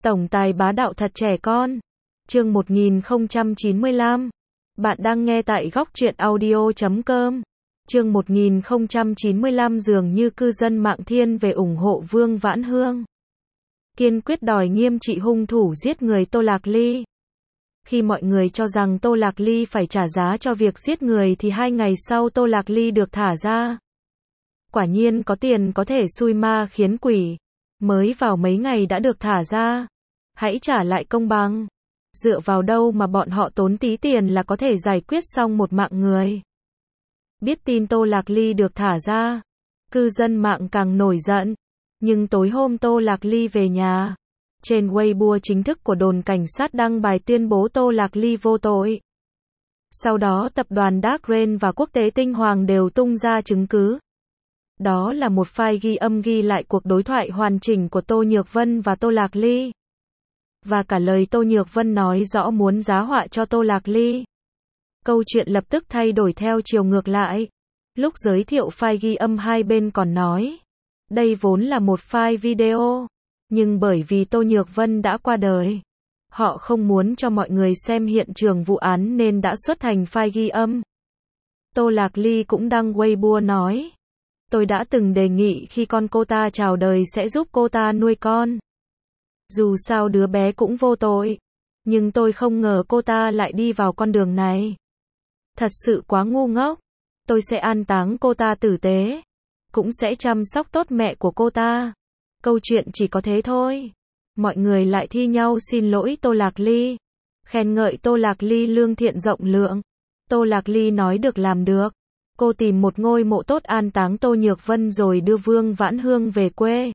Tổng tài bá đạo thật trẻ con. Chương 1095. Bạn đang nghe tại góc truyện audio.com. Chương 1095 dường như cư dân mạng thiên về ủng hộ Vương Vãn Hương. Kiên quyết đòi nghiêm trị hung thủ giết người Tô Lạc Ly. Khi mọi người cho rằng Tô Lạc Ly phải trả giá cho việc giết người thì 2 ngày sau Tô Lạc Ly được thả ra. Quả nhiên có tiền có thể xui ma khiến quỷ. Mới vào mấy ngày đã được thả ra. Hãy trả lại công bằng. Dựa vào đâu mà bọn họ tốn tí tiền là có thể giải quyết xong một mạng người. Biết tin Tô Lạc Ly được thả ra, cư dân mạng càng nổi giận. Nhưng tối hôm Tô Lạc Ly về nhà, trên Weibo chính thức của đồn cảnh sát đăng bài tuyên bố Tô Lạc Ly vô tội. Sau đó tập đoàn Dark Rain và Quốc tế Tinh Hoàng đều tung ra chứng cứ. Đó là một file ghi âm ghi lại cuộc đối thoại hoàn chỉnh của Tô Nhược Vân và Tô Lạc Ly. Và cả lời Tô Nhược Vân nói rõ muốn giá họa cho Tô Lạc Ly. Câu chuyện lập tức thay đổi theo chiều ngược lại. Lúc giới thiệu file ghi âm hai bên còn nói, đây vốn là một file video, nhưng bởi vì Tô Nhược Vân đã qua đời, họ không muốn cho mọi người xem hiện trường vụ án nên đã xuất thành file ghi âm. Tô Lạc Ly cũng đăng Weibo nói, tôi đã từng đề nghị khi con cô ta chào đời sẽ giúp cô ta nuôi con. Dù sao đứa bé cũng vô tội, nhưng tôi không ngờ cô ta lại đi vào con đường này. Thật sự quá ngu ngốc. Tôi sẽ an táng cô ta tử tế, cũng sẽ chăm sóc tốt mẹ của cô ta. Câu chuyện chỉ có thế thôi. Mọi người lại thi nhau xin lỗi Tô Lạc Ly, khen ngợi Tô Lạc Ly lương thiện rộng lượng. Tô Lạc Ly nói được làm được. Cô tìm một ngôi mộ tốt an táng Tô Nhược Vân rồi đưa Vương Vãn Hương về quê.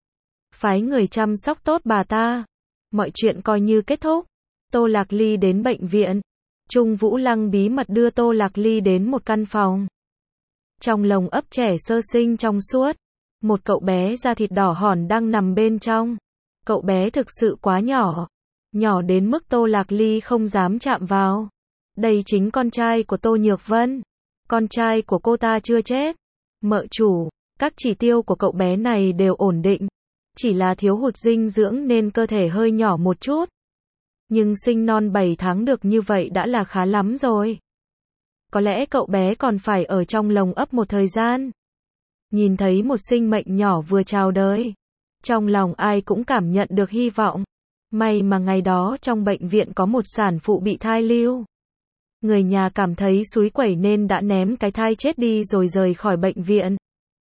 Phái người chăm sóc tốt bà ta. Mọi chuyện coi như kết thúc. Tô Lạc Ly đến bệnh viện. Trung Vũ Lăng bí mật đưa Tô Lạc Ly đến một căn phòng. Trong lồng ấp trẻ sơ sinh trong suốt, một cậu bé da thịt đỏ hòn đang nằm bên trong. Cậu bé thực sự quá nhỏ. Nhỏ đến mức Tô Lạc Ly không dám chạm vào. Đây chính con trai của Tô Nhược Vân. Con trai của cô ta chưa chết. Mợ chủ, các chỉ tiêu của cậu bé này đều ổn định. Chỉ là thiếu hụt dinh dưỡng nên cơ thể hơi nhỏ một chút. Nhưng sinh non 7 tháng được như vậy đã là khá lắm rồi. Có lẽ cậu bé còn phải ở trong lồng ấp một thời gian. Nhìn thấy một sinh mệnh nhỏ vừa chào đời, trong lòng ai cũng cảm nhận được hy vọng. May mà ngày đó trong bệnh viện có một sản phụ bị thai lưu. Người nhà cảm thấy xúi quẩy nên đã ném cái thai chết đi rồi rời khỏi bệnh viện.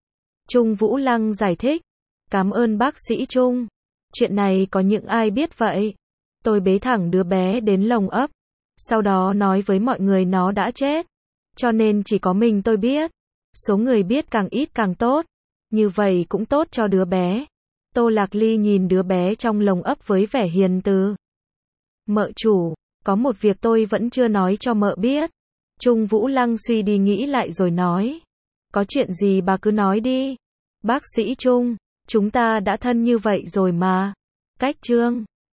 Trung Vũ Lăng giải thích, cảm ơn bác sĩ Trung. Chuyện này có những ai biết vậy? Tôi bế thẳng đứa bé đến lồng ấp, sau đó nói với mọi người nó đã chết. Cho nên chỉ có mình tôi biết. Số người biết càng ít càng tốt. Như vậy cũng tốt cho đứa bé. Tô Lạc Ly nhìn đứa bé trong lồng ấp với vẻ hiền từ. Mợ chủ, có một việc tôi vẫn chưa nói cho mợ biết. Trung Vũ Lăng suy đi nghĩ lại rồi nói. Có chuyện gì bà cứ nói đi. Bác sĩ Trung, chúng ta đã thân như vậy rồi mà. Cách Trương.